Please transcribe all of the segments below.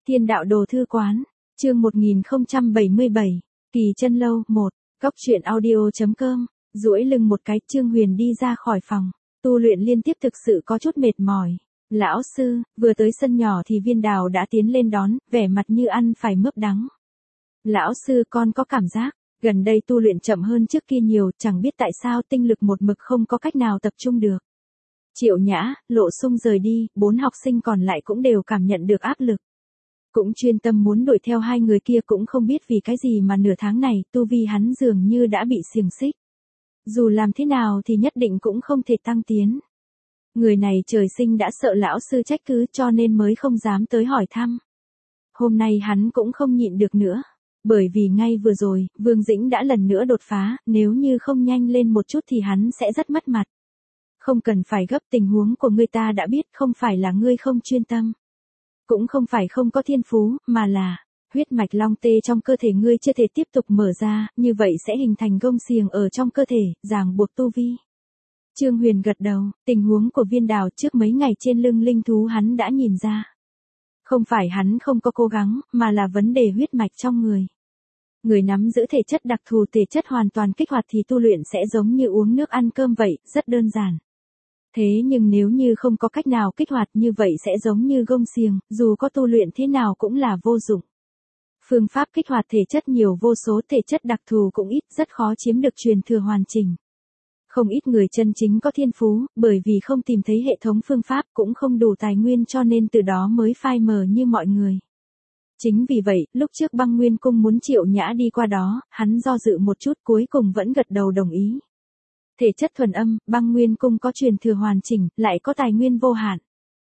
Thiên đạo đồ thư quán, chương 1077, Kỳ Chân Lâu 1, Góc truyện audio.com, duỗi lưng một cái, Trương Huyền đi ra khỏi phòng, tu luyện liên tiếp thực sự có chút mệt mỏi. Lão sư, vừa tới sân nhỏ thì Viên Đào đã tiến lên đón, vẻ mặt như ăn phải mướp đắng. Lão sư, con có cảm giác, gần đây tu luyện chậm hơn trước kia nhiều, chẳng biết tại sao tinh lực một mực không có cách nào tập trung được. Triệu Nhã, Lộ Sung rời đi, 4 học sinh còn lại cũng đều cảm nhận được áp lực. Cũng chuyên tâm muốn đuổi theo hai người kia, cũng không biết vì cái gì mà nửa tháng này tu vi hắn dường như đã bị xiềng xích. Dù làm thế nào thì nhất định cũng không thể tăng tiến. Người này trời sinh đã sợ lão sư trách cứ cho nên mới không dám tới hỏi thăm. Hôm nay hắn cũng không nhịn được nữa. Bởi vì ngay vừa rồi, Vương Dĩnh đã lần nữa đột phá, nếu như không nhanh lên một chút thì hắn sẽ rất mất mặt. Không cần phải gấp, tình huống của ngươi ta đã biết, không phải là ngươi không chuyên tâm. Cũng không phải không có thiên phú, mà là huyết mạch long tê trong cơ thể ngươi chưa thể tiếp tục mở ra, như vậy sẽ hình thành gông xiềng ở trong cơ thể, ràng buộc tu vi. Trương Huyền gật đầu, tình huống của Viên Đào trước mấy ngày trên lưng linh thú hắn đã nhìn ra. Không phải hắn không có cố gắng, mà là vấn đề huyết mạch trong người. Người nắm giữ thể chất đặc thù, thể chất hoàn toàn kích hoạt thì tu luyện sẽ giống như uống nước ăn cơm vậy, rất đơn giản. Thế nhưng nếu như không có cách nào kích hoạt như vậy sẽ giống như gông xiềng, dù có tu luyện thế nào cũng là vô dụng. Phương pháp kích hoạt thể chất nhiều vô số, thể chất đặc thù cũng ít, rất khó chiếm được truyền thừa hoàn chỉnh. Không ít người chân chính có thiên phú, bởi vì không tìm thấy hệ thống phương pháp cũng không đủ tài nguyên cho nên từ đó mới phai mờ như mọi người. Chính vì vậy, lúc trước Băng Nguyên Cung muốn Triệu Nhã đi qua đó, hắn do dự một chút cuối cùng vẫn gật đầu đồng ý. Thể chất thuần âm, Băng Nguyên Cung có truyền thừa hoàn chỉnh, lại có tài nguyên vô hạn.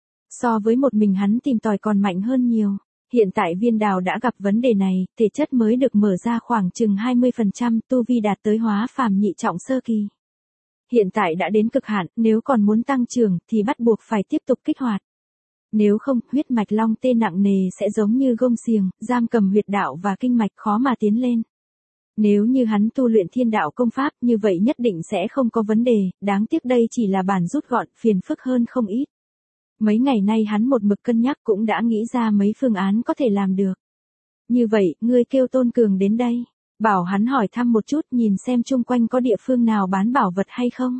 So với một mình hắn tìm tòi còn mạnh hơn nhiều. Hiện tại Viên Đào đã gặp vấn đề này, thể chất mới được mở ra khoảng chừng 20%, tu vi đạt tới hóa phàm nhị trọng sơ kỳ. Hiện tại đã đến cực hạn, nếu còn muốn tăng trưởng thì bắt buộc phải tiếp tục kích hoạt. Nếu không, huyết mạch long tê nặng nề sẽ giống như gông xiềng, giam cầm huyệt đạo và kinh mạch khó mà tiến lên. Nếu như hắn tu luyện thiên đạo công pháp như vậy nhất định sẽ không có vấn đề, đáng tiếc đây chỉ là bản rút gọn, phiền phức hơn không ít. Mấy ngày nay hắn một mực cân nhắc cũng đã nghĩ ra mấy phương án có thể làm được. Như vậy, ngươi kêu Tôn Cường đến đây, bảo hắn hỏi thăm một chút, nhìn xem chung quanh có địa phương nào bán bảo vật hay không.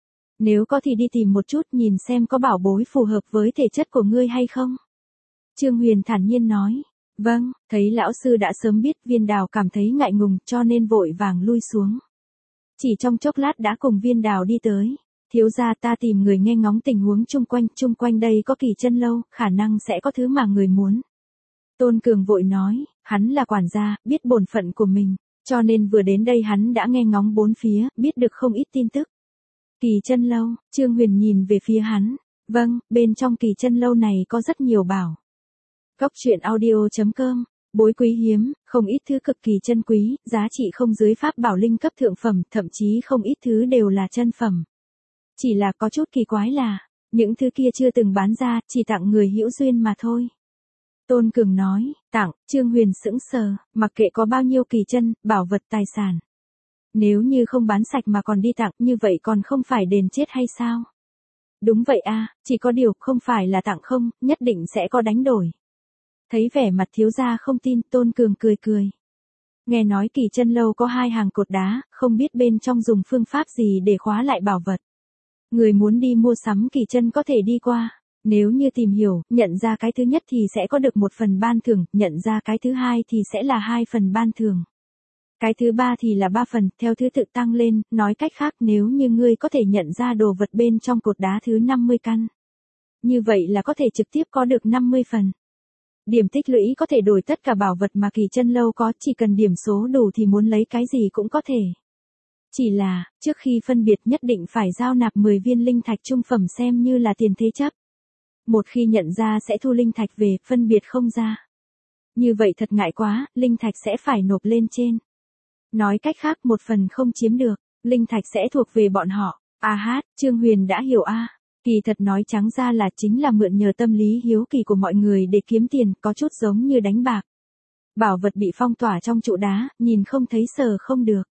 Nếu có thì đi tìm một chút, nhìn xem có bảo bối phù hợp với thể chất của ngươi hay không. Trương Huyền thản nhiên nói. Vâng, thấy lão sư đã sớm biết, Viên Đào cảm thấy ngại ngùng cho nên vội vàng lui xuống. Chỉ trong chốc lát đã cùng Viên Đào đi tới. Thiếu gia, ta tìm người nghe ngóng tình huống chung quanh đây có Kỳ Chân Lâu, khả năng sẽ có thứ mà người muốn. Tôn Cường vội nói, hắn là quản gia, biết bổn phận của mình, cho nên vừa đến đây hắn đã nghe ngóng bốn phía, biết được không ít tin tức. Kỳ Chân Lâu, Trương Huyền nhìn về phía hắn. Vâng, bên trong Kỳ Chân Lâu này có rất nhiều bảo. Góc truyện audio.com, bối quý hiếm, không ít thứ cực kỳ chân quý, giá trị không dưới pháp bảo linh cấp thượng phẩm, thậm chí không ít thứ đều là chân phẩm. Chỉ là có chút kỳ quái là, những thứ kia chưa từng bán ra, chỉ tặng người hữu duyên mà thôi. Tôn Cường nói, tặng, Trương Huyền sững sờ, mặc kệ có bao nhiêu kỳ chân, bảo vật tài sản. Nếu như không bán sạch mà còn đi tặng, như vậy còn không phải đền chết hay sao? Đúng vậy a, chỉ có điều không phải là tặng không, nhất định sẽ có đánh đổi. Thấy vẻ mặt thiếu gia không tin, Tôn Cường cười cười. Nghe nói Kỳ Chân Lâu có 2 hàng cột đá, không biết bên trong dùng phương pháp gì để khóa lại bảo vật. Người muốn đi mua sắm kỳ chân có thể đi qua. Nếu như tìm hiểu, nhận ra cái thứ nhất thì sẽ có được 1 phần ban thưởng, nhận ra cái thứ hai thì sẽ là 2 phần ban thưởng. Cái thứ ba thì là 3 phần, theo thứ tự tăng lên, nói cách khác nếu như ngươi có thể nhận ra đồ vật bên trong cột đá thứ 50 căn. Như vậy là có thể trực tiếp có được 50 phần. Điểm tích lũy có thể đổi tất cả bảo vật mà Kỳ Chân Lâu có, chỉ cần điểm số đủ thì muốn lấy cái gì cũng có thể. Chỉ là, trước khi phân biệt nhất định phải giao nạp 10 viên linh thạch trung phẩm xem như là tiền thế chấp. Một khi nhận ra sẽ thu linh thạch về, phân biệt không ra. Như vậy thật ngại quá, linh thạch sẽ phải nộp lên trên. Nói cách khác 1 phần không chiếm được, linh thạch sẽ thuộc về bọn họ. Trương Huyền đã hiểu kỳ thật nói trắng ra là chính là mượn nhờ tâm lý hiếu kỳ của mọi người để kiếm tiền, có chút giống như đánh bạc. Bảo vật bị phong tỏa trong trụ đá, nhìn không thấy sờ không được.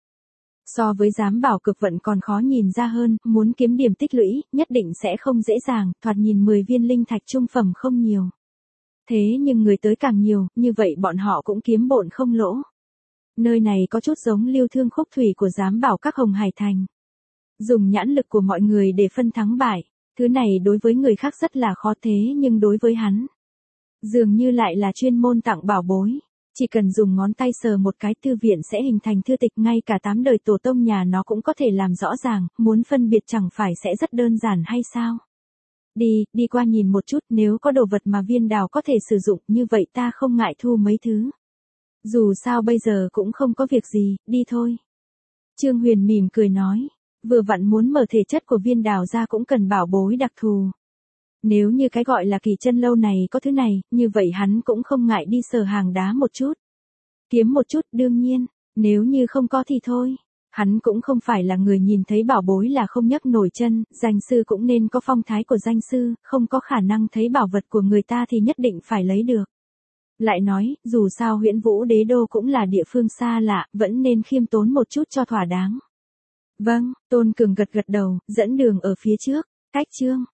So với giám bảo cực vận còn khó nhìn ra hơn, muốn kiếm điểm tích lũy, nhất định sẽ không dễ dàng, thoạt nhìn 10 viên linh thạch trung phẩm không nhiều. Thế nhưng người tới càng nhiều, như vậy bọn họ cũng kiếm bộn không lỗ. Nơi này có chút giống Lưu Thương Khúc Thủy của giám bảo các Hồng Hải Thành. Dùng nhãn lực của mọi người để phân thắng bại, thứ này đối với người khác rất là khó thế nhưng đối với hắn, dường như lại là chuyên môn tặng bảo bối. Chỉ cần dùng ngón tay sờ một cái thư viện sẽ hình thành thư tịch, ngay cả 8 đời tổ tông nhà nó cũng có thể làm rõ ràng, muốn phân biệt chẳng phải sẽ rất đơn giản hay sao? Đi qua nhìn một chút, nếu có đồ vật mà Viên Đào có thể sử dụng như vậy ta không ngại thu mấy thứ. Dù sao bây giờ cũng không có việc gì, đi thôi. Trương Huyền mỉm cười nói, vừa vặn muốn mở thể chất của Viên Đào ra cũng cần bảo bối đặc thù. Nếu như cái gọi là Kỳ Chân Lâu này có thứ này, như vậy hắn cũng không ngại đi sờ hàng đá một chút. Kiếm một chút, đương nhiên, nếu như không có thì thôi. Hắn cũng không phải là người nhìn thấy bảo bối là không nhấc nổi chân, danh sư cũng nên có phong thái của danh sư, không có khả năng thấy bảo vật của người ta thì nhất định phải lấy được. Lại nói, dù sao Huyễn Vũ Đế Đô cũng là địa phương xa lạ, vẫn nên khiêm tốn một chút cho thỏa đáng. Vâng, Tôn Cường gật gật đầu, dẫn đường ở phía trước, cách chương